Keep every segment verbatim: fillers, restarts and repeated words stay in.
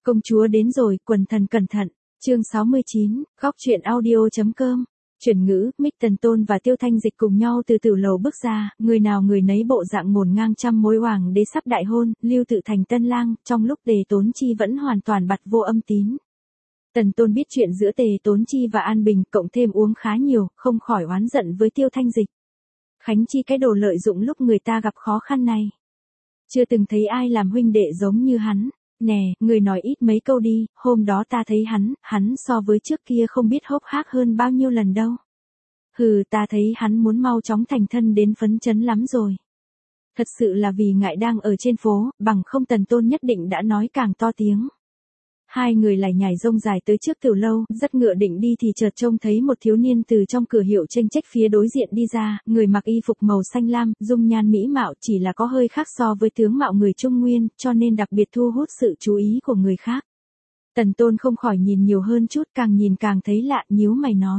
Công chúa đến rồi, quần thần cẩn thận. Chương sáu mươi chín, góc truyện audio.com. Chuyển ngữ, Mích Tần Tôn và Tiêu Thanh Dịch cùng nhau từ tử lầu bước ra, người nào người nấy bộ dạng ngổn ngang trăm mối hoàng đế sắp đại hôn, Lưu Tự thành tân lang, trong lúc Tề Tốn Chi vẫn hoàn toàn bặt vô âm tín. Tần Tôn biết chuyện giữa Tề Tốn Chi và An Bình, cộng thêm uống khá nhiều, không khỏi oán giận với Tiêu Thanh Dịch. Khánh Chi cái đồ lợi dụng lúc người ta gặp khó khăn này. Chưa từng thấy ai làm huynh đệ giống như hắn. Nè, người nói ít mấy câu đi, hôm đó ta thấy hắn, hắn so với trước kia không biết hốc hác hơn bao nhiêu lần đâu. Hừ, ta thấy hắn muốn mau chóng thành thân đến phấn chấn lắm rồi. Thật sự là vì ngại đang ở trên phố, bằng không Tần Tôn nhất định đã nói càng to tiếng. Hai người lại nhảy rông dài tới trước tiểu lâu, dắt ngựa định đi thì chợt trông thấy một thiếu niên từ trong cửa hiệu tranh trách phía đối diện đi ra, người mặc y phục màu xanh lam, dung nhan mỹ mạo chỉ là có hơi khác so với tướng mạo người Trung Nguyên, cho nên đặc biệt thu hút sự chú ý của người khác. Tần Tôn không khỏi nhìn nhiều hơn chút, càng nhìn càng thấy lạ, nhíu mày nói.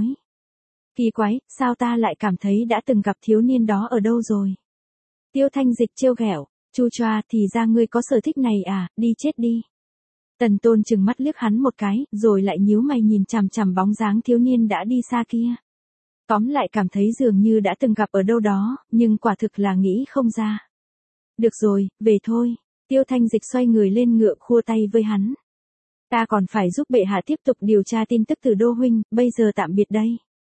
Kỳ quái, sao ta lại cảm thấy đã từng gặp thiếu niên đó ở đâu rồi? Tiêu Thanh Dịch trêu ghẹo, chu choa, thì ra ngươi có sở thích này à, đi chết đi. Tần Tôn chừng mắt liếc hắn một cái, rồi lại nhíu mày nhìn chằm chằm bóng dáng thiếu niên đã đi xa kia. Tóm lại cảm thấy dường như đã từng gặp ở đâu đó, nhưng quả thực là nghĩ không ra. Được rồi, về thôi. Tiêu Thanh Dịch xoay người lên ngựa khua tay với hắn. Ta còn phải giúp bệ hạ tiếp tục điều tra tin tức từ Đô huynh, bây giờ tạm biệt đây.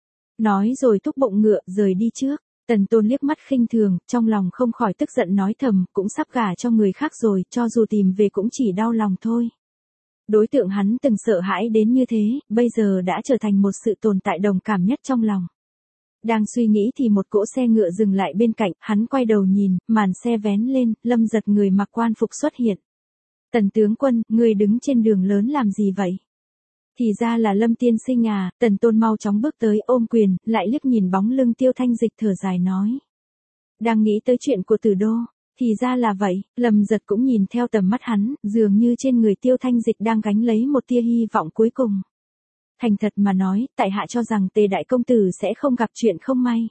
Nói rồi thúc bụng ngựa, rời đi trước. Tần Tôn liếc mắt khinh thường, trong lòng không khỏi tức giận nói thầm, cũng sắp gả cho người khác rồi, cho dù tìm về cũng chỉ đau lòng thôi. Đối tượng hắn từng sợ hãi đến như thế, bây giờ đã trở thành một sự tồn tại đồng cảm nhất trong lòng. Đang suy nghĩ thì một cỗ xe ngựa dừng lại bên cạnh, hắn quay đầu nhìn, màn xe vén lên, Lâm Giật người mặc quan phục xuất hiện. Tần tướng quân, người đứng trên đường lớn làm gì vậy? Thì ra là Lâm tiên sinh à, Tần Tôn mau chóng bước tới ôm quyền, lại liếc nhìn bóng lưng Tiêu Thanh Dịch thở dài nói. Đang nghĩ tới chuyện của Tử Đô. Thì ra là vậy, Lâm Giật cũng nhìn theo tầm mắt hắn, dường như trên người Tiêu Thanh Dịch đang gánh lấy một tia hy vọng cuối cùng. Thành thật mà nói, tại hạ cho rằng Tề đại công tử sẽ không gặp chuyện không may.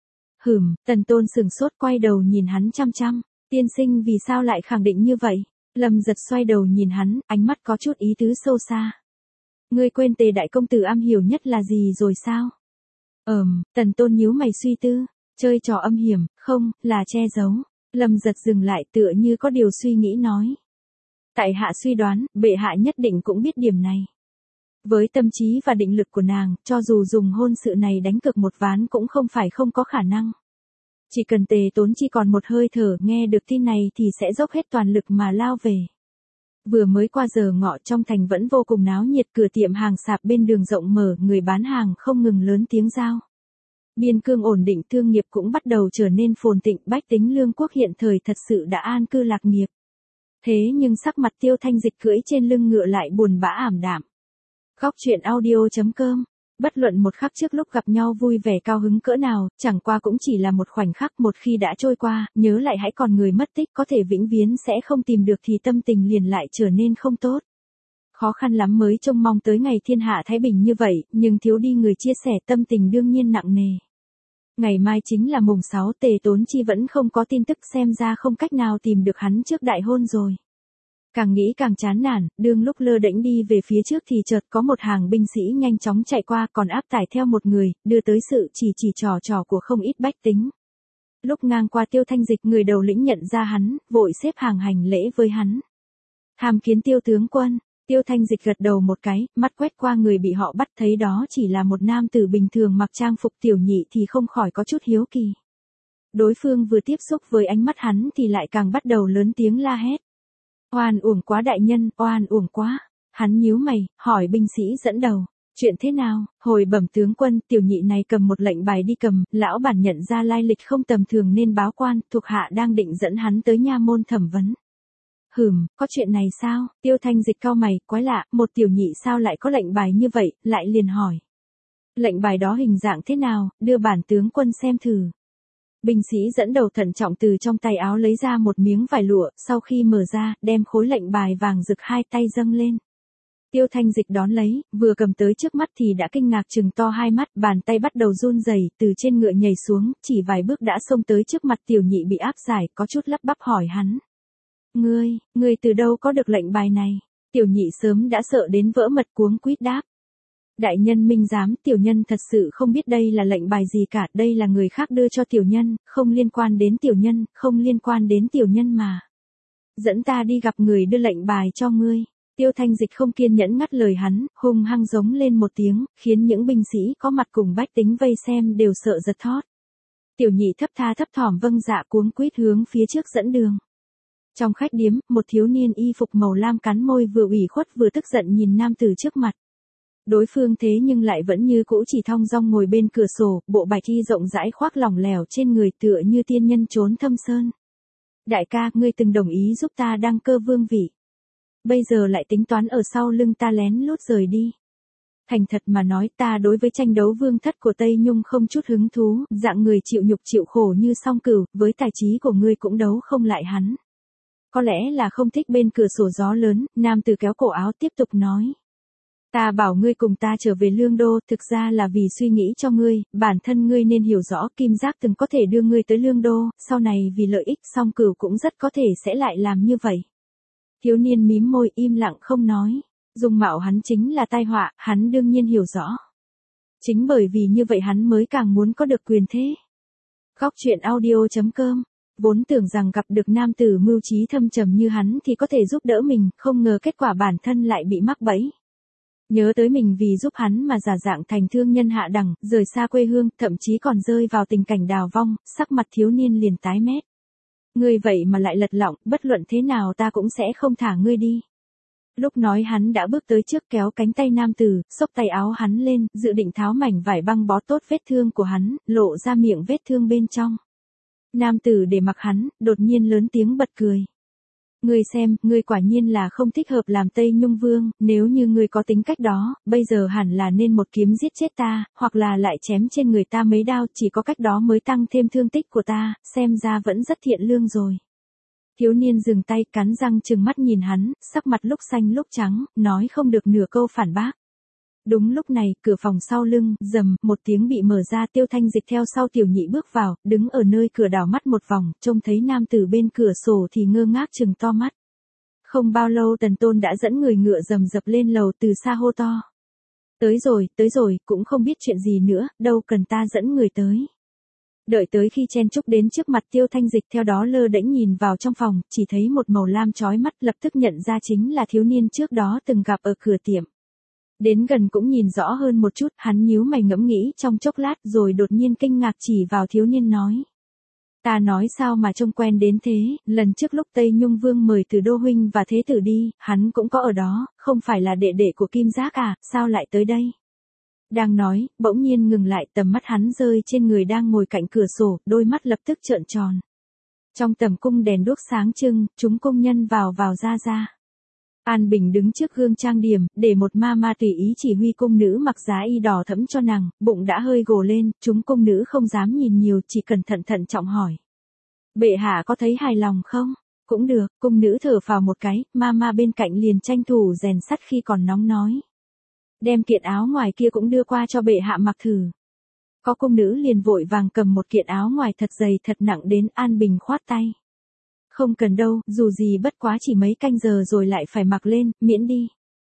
Hửm, Tần Tôn sừng sốt quay đầu nhìn hắn chăm chăm, tiên sinh vì sao lại khẳng định như vậy? Lâm Giật xoay đầu nhìn hắn, ánh mắt có chút ý tứ sâu xa. Ngươi quên Tề đại công tử am hiểu nhất là gì rồi sao? Ờm, Tần Tôn nhíu mày suy tư, chơi trò âm hiểm, không, là che giấu. Lâm Giật dừng lại tựa như có điều suy nghĩ nói. Tại hạ suy đoán, bệ hạ nhất định cũng biết điểm này. Với tâm trí và định lực của nàng, cho dù dùng hôn sự này đánh cược một ván cũng không phải không có khả năng. Chỉ cần Tề Tốn Chi còn một hơi thở nghe được tin này thì sẽ dốc hết toàn lực mà lao về. Vừa mới qua giờ ngọ trong thành vẫn vô cùng náo nhiệt, cửa tiệm hàng sạp bên đường rộng mở, người bán hàng không ngừng lớn tiếng rao. Biên cương ổn định, thương nghiệp cũng bắt đầu trở nên phồn thịnh, bách tính lương quốc hiện thời thật sự đã an cư lạc nghiệp. Thế nhưng sắc mặt Tiêu Thanh Dịch cưỡi trên lưng ngựa lại buồn bã ảm đạm. Góc truyện audio.com. Bất luận một khắc trước lúc gặp nhau vui vẻ cao hứng cỡ nào, chẳng qua cũng chỉ là một khoảnh khắc, một khi đã trôi qua, nhớ lại hãy còn người mất tích có thể vĩnh viễn sẽ không tìm được thì tâm tình liền lại trở nên không tốt. Khó khăn lắm mới trông mong tới ngày thiên hạ thái bình như vậy, nhưng thiếu đi người chia sẻ tâm tình đương nhiên nặng nề. Ngày mai chính là mùng sáu, Tề Tốn Chi vẫn không có tin tức, xem ra không cách nào tìm được hắn trước đại hôn rồi. Càng nghĩ càng chán nản, đương lúc lơ đễnh đi về phía trước thì chợt có một hàng binh sĩ nhanh chóng chạy qua còn áp tải theo một người, đưa tới sự chỉ chỉ trò trò của không ít bách tính. Lúc ngang qua Tiêu Thanh Dịch, người đầu lĩnh nhận ra hắn, vội xếp hàng hành lễ với hắn. Tham kiến Tiêu tướng quân. Tiêu Thanh Dịch gật đầu một cái, mắt quét qua người bị họ bắt, thấy đó chỉ là một nam tử bình thường mặc trang phục tiểu nhị thì không khỏi có chút hiếu kỳ. Đối phương vừa tiếp xúc với ánh mắt hắn thì lại càng bắt đầu lớn tiếng la hét. Oan uổng quá đại nhân, oan uổng quá. Hắn nhíu mày, hỏi binh sĩ dẫn đầu. Chuyện thế nào? Hồi bẩm tướng quân, tiểu nhị này cầm một lệnh bài đi cầm, lão bản nhận ra lai lịch không tầm thường nên báo quan, thuộc hạ đang định dẫn hắn tới nha môn thẩm vấn. Hừm, có chuyện này sao? Tiêu Thanh Dịch cau mày, quái lạ, một tiểu nhị sao lại có lệnh bài như vậy, lại liền hỏi. Lệnh bài đó hình dạng thế nào, đưa bản tướng quân xem thử. Binh sĩ dẫn đầu thận trọng từ trong tay áo lấy ra một miếng vải lụa, sau khi mở ra, đem khối lệnh bài vàng rực hai tay dâng lên. Tiêu Thanh Dịch đón lấy, vừa cầm tới trước mắt thì đã kinh ngạc trừng to hai mắt, bàn tay bắt đầu run rẩy, từ trên ngựa nhảy xuống, chỉ vài bước đã xông tới trước mặt tiểu nhị bị áp giải, có chút lắp bắp hỏi hắn. Ngươi, ngươi từ đâu có được lệnh bài này? Tiểu nhị sớm đã sợ đến vỡ mật cuống quýt đáp. Đại nhân minh giám, tiểu nhân thật sự không biết đây là lệnh bài gì cả, đây là người khác đưa cho tiểu nhân, không liên quan đến tiểu nhân, không liên quan đến tiểu nhân mà. Dẫn ta đi gặp người đưa lệnh bài cho ngươi. Tiêu Thanh Dịch không kiên nhẫn ngắt lời hắn, hung hăng giống lên một tiếng, khiến những binh sĩ có mặt cùng bách tính vây xem đều sợ giật thót. Tiểu nhị thấp tha thấp thỏm vâng dạ cuống quýt hướng phía trước dẫn đường. Trong khách điếm, một thiếu niên y phục màu lam cắn môi vừa ủy khuất vừa tức giận nhìn nam tử trước mặt. Đối phương thế nhưng lại vẫn như cũ chỉ thong dong ngồi bên cửa sổ, bộ bạch y rộng rãi khoác lỏng lẻo trên người tựa như tiên nhân trốn thâm sơn. Đại ca, ngươi từng đồng ý giúp ta đăng cơ vương vị. Bây giờ lại tính toán ở sau lưng ta lén lút rời đi. Thành thật mà nói, ta đối với tranh đấu vương thất của Tây Nhung không chút hứng thú, dạng người chịu nhục chịu khổ như song cửu, với tài trí của ngươi cũng đấu không lại hắn. Có lẽ là không thích bên cửa sổ gió lớn, nam tử kéo cổ áo tiếp tục nói. Ta bảo ngươi cùng ta trở về Lương Đô, thực ra là vì suy nghĩ cho ngươi, bản thân ngươi nên hiểu rõ Kim Giác từng có thể đưa ngươi tới Lương Đô, sau này vì lợi ích song cửu cũng rất có thể sẽ lại làm như vậy. Thiếu niên mím môi im lặng không nói, dung mạo hắn chính là tai họa, hắn đương nhiên hiểu rõ. Chính bởi vì như vậy hắn mới càng muốn có được quyền thế. Góc truyện audio chấm com. Vốn tưởng rằng gặp được nam tử mưu trí thâm trầm như hắn thì có thể giúp đỡ mình, không ngờ kết quả bản thân lại bị mắc bẫy. Nhớ tới mình vì giúp hắn mà giả dạng thành thương nhân hạ đẳng, rời xa quê hương, thậm chí còn rơi vào tình cảnh đào vong, sắc mặt thiếu niên liền tái mét. Ngươi vậy mà lại lật lọng, bất luận thế nào ta cũng sẽ không thả ngươi đi. Lúc nói hắn đã bước tới trước kéo cánh tay nam tử, xốc tay áo hắn lên, dự định tháo mảnh vải băng bó tốt vết thương của hắn, lộ ra miệng vết thương bên trong. Nam tử để mặc hắn, đột nhiên lớn tiếng bật cười. Ngươi xem, ngươi quả nhiên là không thích hợp làm Tây Nhung Vương, nếu như ngươi có tính cách đó, bây giờ hẳn là nên một kiếm giết chết ta, hoặc là lại chém trên người ta mấy đao, chỉ có cách đó mới tăng thêm thương tích của ta, xem ra vẫn rất thiện lương rồi. Thiếu niên dừng tay cắn răng trừng mắt nhìn hắn, sắc mặt lúc xanh lúc trắng, nói không được nửa câu phản bác. Đúng lúc này, cửa phòng sau lưng, rầm, một tiếng bị mở ra, Tiêu Thanh Dịch theo sau tiểu nhị bước vào, đứng ở nơi cửa đảo mắt một vòng, trông thấy nam tử bên cửa sổ thì ngơ ngác trừng to mắt. Không bao lâu Tần Tôn đã dẫn người ngựa rầm rập lên lầu từ xa hô to. Tới rồi, tới rồi, cũng không biết chuyện gì nữa, đâu cần ta dẫn người tới. Đợi tới khi chen chúc đến trước mặt Tiêu Thanh Dịch theo đó lơ đễnh nhìn vào trong phòng, chỉ thấy một màu lam chói mắt lập tức nhận ra chính là thiếu niên trước đó từng gặp ở cửa tiệm. Đến gần cũng nhìn rõ hơn một chút, hắn nhíu mày ngẫm nghĩ trong chốc lát rồi đột nhiên kinh ngạc chỉ vào thiếu niên nói. Ta nói sao mà trông quen đến thế, lần trước lúc Tây Nhung Vương mời Từ Đô Huynh và Thế Tử đi, hắn cũng có ở đó, không phải là đệ đệ của Kim Giác à, sao lại tới đây? Đang nói, bỗng nhiên ngừng lại, tầm mắt hắn rơi trên người đang ngồi cạnh cửa sổ, đôi mắt lập tức trợn tròn. Trong tầm cung đèn đuốc sáng trưng, chúng công nhân vào vào ra ra. An Bình đứng trước gương trang điểm, để một ma ma tùy ý chỉ huy cung nữ mặc giá y đỏ thẫm cho nàng, bụng đã hơi gồ lên, chúng cung nữ không dám nhìn nhiều, chỉ cẩn thận thận trọng hỏi. Bệ hạ có thấy hài lòng không? Cũng được, cung nữ thở phào một cái, ma ma bên cạnh liền tranh thủ rèn sắt khi còn nóng nói. Đem kiện áo ngoài kia cũng đưa qua cho bệ hạ mặc thử. Có cung nữ liền vội vàng cầm một kiện áo ngoài thật dày thật nặng đến, An Bình khoát tay. Không cần đâu, dù gì bất quá chỉ mấy canh giờ rồi lại phải mặc lên, miễn đi.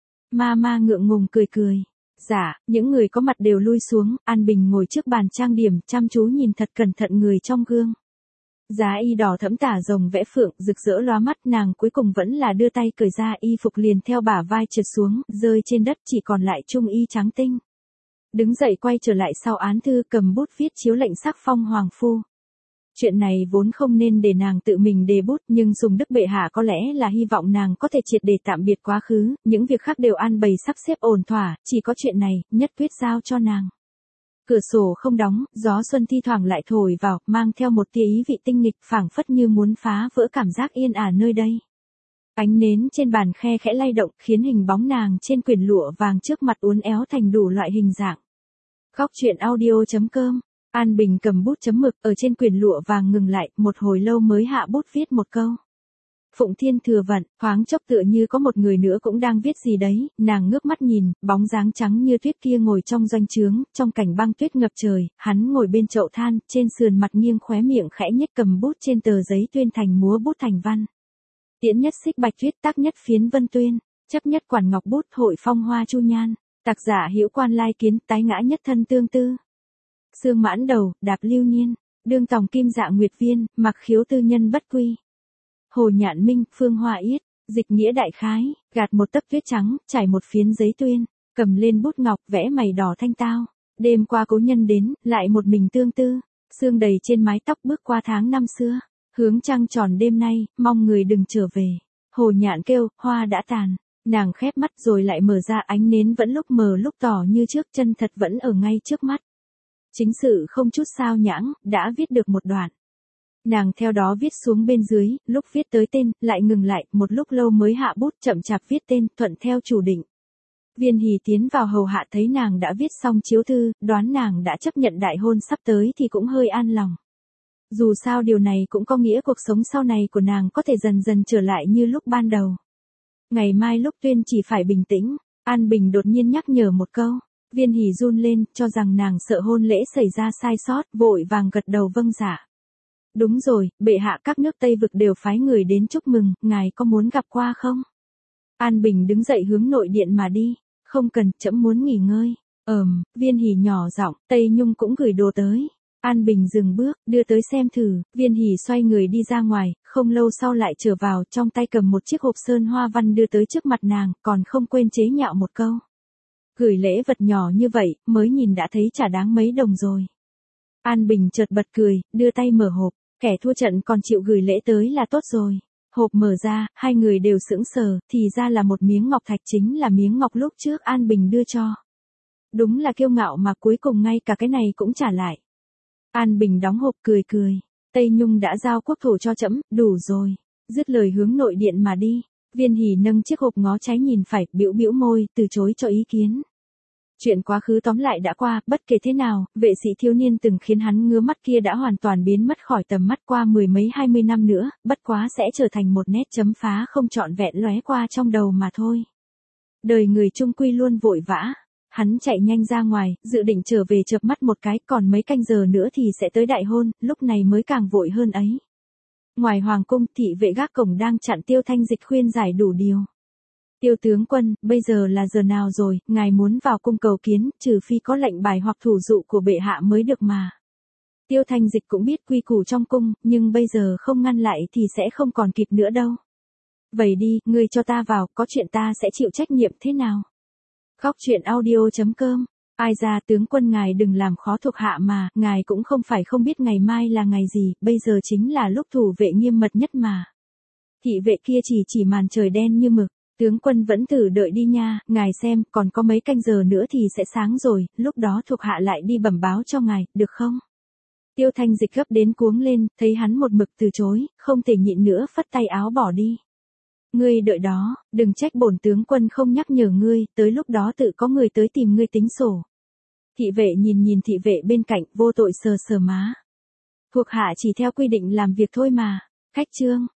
Ma ma ngượng ngùng cười cười. Dạ, những người có mặt đều lui xuống, An Bình ngồi trước bàn trang điểm, chăm chú nhìn thật cẩn thận người trong gương. Giá y đỏ thẫm tả rồng vẽ phượng, rực rỡ lóa mắt, nàng cuối cùng vẫn là đưa tay cởi ra y phục liền theo bả vai trượt xuống, rơi trên đất chỉ còn lại trung y trắng tinh. Đứng dậy quay trở lại sau án thư cầm bút viết chiếu lệnh sắc phong hoàng phu. Chuyện này vốn không nên để nàng tự mình đề bút, nhưng Sùng Đức bệ hạ có lẽ là hy vọng nàng có thể triệt để tạm biệt quá khứ, những việc khác đều an bày sắp xếp ổn thỏa, chỉ có chuyện này, nhất quyết giao cho nàng. Cửa sổ không đóng, gió xuân thi thoảng lại thổi vào, mang theo một tia ý vị tinh nghịch, phảng phất như muốn phá vỡ cảm giác yên ả nơi đây. Ánh nến trên bàn khe khẽ lay động, khiến hình bóng nàng trên quyển lụa vàng trước mặt uốn éo thành đủ loại hình dạng. Góc truyện audio chấm com. An Bình cầm bút chấm mực ở trên quyển lụa vàng ngừng lại, một hồi lâu mới hạ bút viết một câu. Phụng Thiên thừa vận, thoáng chốc tựa như có một người nữa cũng đang viết gì đấy, nàng ngước mắt nhìn, bóng dáng trắng như tuyết kia ngồi trong doanh trướng, trong cảnh băng tuyết ngập trời, hắn ngồi bên chậu than, trên sườn mặt nghiêng khóe miệng khẽ nhếch cầm bút trên tờ giấy tuyên thành múa bút thành văn. Tiễn nhất xích bạch tuyết tác nhất phiến vân tuyên. Chấp nhất quản ngọc bút, hội phong hoa chu nhan. Tặc giả hữu quan lai kiến, tái ngã nhất thân tương tư. Sương mãn đầu, đạp lưu niên. Đương tòng kim dạ nguyệt viên, mặc khiếu tư nhân bất quy. Hồ nhạn minh, phương hoa yết. Dịch nghĩa đại khái, gạt một tấc tuyết trắng, trải một phiến giấy tuyên. Cầm lên bút ngọc, vẽ mày đỏ thanh tao. Đêm qua cố nhân đến, lại một mình tương tư. Sương đầy trên mái tóc bước qua tháng năm xưa. Hướng trăng tròn đêm nay, mong người đừng trở về. Hồ nhạn kêu, hoa đã tàn. Nàng khép mắt rồi lại mở ra, ánh nến vẫn lúc mờ lúc tỏ như trước, chân thật vẫn ở ngay trước mắt. Chính sự không chút sao nhãng, đã viết được một đoạn. Nàng theo đó viết xuống bên dưới, lúc viết tới tên, lại ngừng lại, một lúc lâu mới hạ bút, chậm chạp viết tên, thuận theo chủ định. Viên Hỷ tiến vào hầu hạ thấy nàng đã viết xong chiếu thư, đoán nàng đã chấp nhận đại hôn sắp tới thì cũng hơi an lòng. Dù sao điều này cũng có nghĩa cuộc sống sau này của nàng có thể dần dần trở lại như lúc ban đầu. Ngày mai lúc tuyên chỉ phải bình tĩnh, An Bình đột nhiên nhắc nhở một câu. Viên Hỷ run lên, cho rằng nàng sợ hôn lễ xảy ra sai sót, vội vàng gật đầu vâng dạ. Đúng rồi, bệ hạ các nước Tây Vực đều phái người đến chúc mừng, ngài có muốn gặp qua không? An Bình đứng dậy hướng nội điện mà đi. Không cần, trẫm muốn nghỉ ngơi. Ờm, Viên Hỷ nhỏ giọng, Tây Nhung cũng gửi đồ tới. An Bình dừng bước, đưa tới xem thử. Viên Hỷ xoay người đi ra ngoài, không lâu sau lại trở vào, trong tay cầm một chiếc hộp sơn hoa văn đưa tới trước mặt nàng, còn không quên chế nhạo một câu. Gửi lễ vật nhỏ như vậy, mới nhìn đã thấy chả đáng mấy đồng rồi. An Bình chợt bật cười, đưa tay mở hộp, kẻ thua trận còn chịu gửi lễ tới là tốt rồi. Hộp mở ra, hai người đều sững sờ, thì ra là một miếng ngọc thạch, chính là miếng ngọc lúc trước An Bình đưa cho. Đúng là kiêu ngạo mà cuối cùng ngay cả cái này cũng trả lại. An Bình đóng hộp cười cười, Tây Nhung đã giao quốc thổ cho trẫm, đủ rồi. Dứt lời hướng nội điện mà đi. Viên Hỷ nâng chiếc hộp ngó trái nhìn phải, bĩu bĩu môi, từ chối cho ý kiến. Chuyện quá khứ tóm lại đã qua, bất kể thế nào, vệ sĩ thiếu niên từng khiến hắn ngứa mắt kia đã hoàn toàn biến mất khỏi tầm mắt qua mười mấy hai mươi năm nữa, bất quá sẽ trở thành một nét chấm phá không trọn vẹn lóe qua trong đầu mà thôi. Đời người chung quy luôn vội vã. Hắn chạy nhanh ra ngoài, dự định trở về chợp mắt một cái, còn mấy canh giờ nữa thì sẽ tới đại hôn, lúc này mới càng vội hơn ấy. Ngoài hoàng cung, thị vệ gác cổng đang chặn Tiêu Thanh Dịch khuyên giải đủ điều. Tiêu tướng quân, bây giờ là giờ nào rồi, ngài muốn vào cung cầu kiến, trừ phi có lệnh bài hoặc thủ dụ của bệ hạ mới được mà. Tiêu Thanh Dịch cũng biết quy củ trong cung, nhưng bây giờ không ngăn lại thì sẽ không còn kịp nữa đâu. Vậy đi, ngươi cho ta vào, có chuyện ta sẽ chịu trách nhiệm thế nào? Góc truyện audio chấm com. Ai ra tướng quân ngài đừng làm khó thuộc hạ mà, ngài cũng không phải không biết ngày mai là ngày gì, bây giờ chính là lúc thủ vệ nghiêm mật nhất mà. Thị vệ kia chỉ chỉ màn trời đen như mực, tướng quân vẫn thử đợi đi nha, ngài xem, còn có mấy canh giờ nữa thì sẽ sáng rồi, lúc đó thuộc hạ lại đi bẩm báo cho ngài, được không? Tiêu Thanh Dịch gấp đến cuống lên, thấy hắn một mực từ chối, không thể nhịn nữa phất tay áo bỏ đi. Ngươi đợi đó, đừng trách bổn tướng quân không nhắc nhở ngươi, tới lúc đó tự có người tới tìm ngươi tính sổ. Thị vệ nhìn nhìn thị vệ bên cạnh, vô tội sờ sờ má. Thuộc hạ chỉ theo quy định làm việc thôi mà. Khách trương,